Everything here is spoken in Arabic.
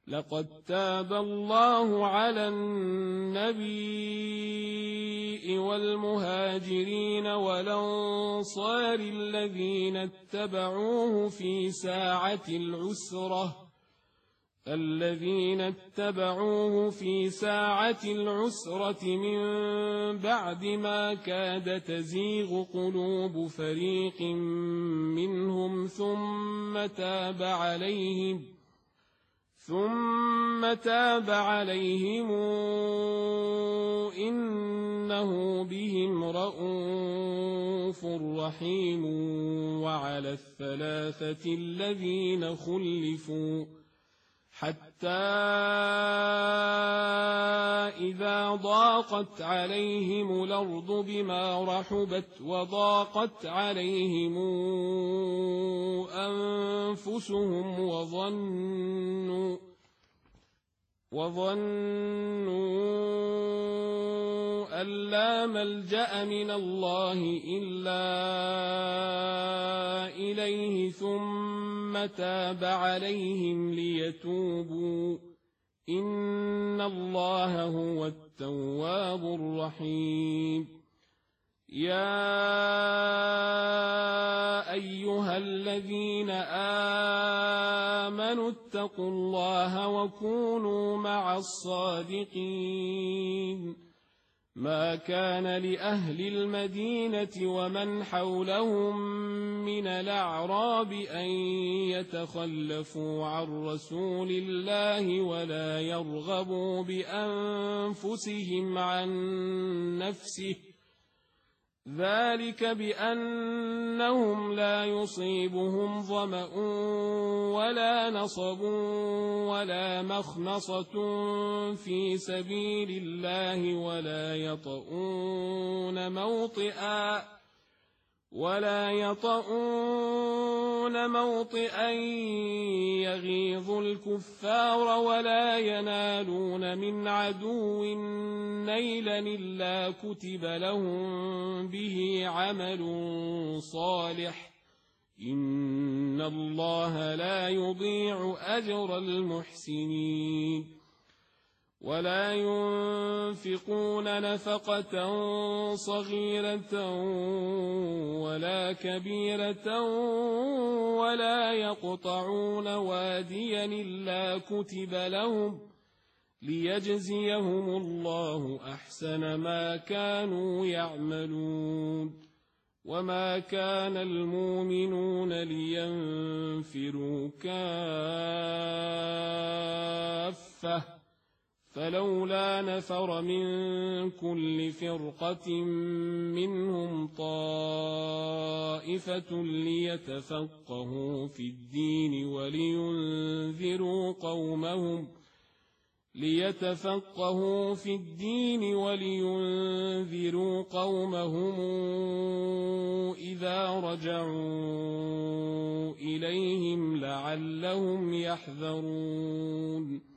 لقد تاب الله على النبي والمهاجرين والأنصار الذين اتبعوه في ساعة العسرة من بعد ما كاد تزيغ قلوب فريق منهم ثم تاب عليهم إنه بهم رءوف رحيم. وعلى الثلاثة الذين خلفوا حتى إذا ضاقت عليهم الأرض بما رحبت وضاقت عليهم أنفسهم وظنوا أن لا ملجأ من الله إلا إليه ثم تاب عليهم ليتوبوا إن الله هو التواب الرحيم. يا أيها الذين آمنوا اتقوا الله وكونوا مع الصادقين. ما كان لأهل المدينة ومن حولهم من الأعراب أن يتخلفوا عن رسول الله ولا يرغبوا بأنفسهم عن نفسه، ذلك بأنهم لا يصيبهم ظمأ ولا نصب ولا مخمصة في سبيل الله ولا يطؤون موطئا يغيظ الكفار ولا ينالون من عدو نيلا إلا كتب لهم به عمل صالح إن الله لا يضيع أجر المحسنين. ولا ينفقون نفقة صغيرة ولا كبيرة ولا يقطعون واديا إلا كتب لهم ليجزيهم الله أحسن ما كانوا يعملون. وما كان المؤمنون لينفروا كافة فلولا نفر من كل فرقة منهم طائفة ليتفقهوا في الدين ولينذروا قومهم إذا رجعوا إليهم لعلهم يحذرون.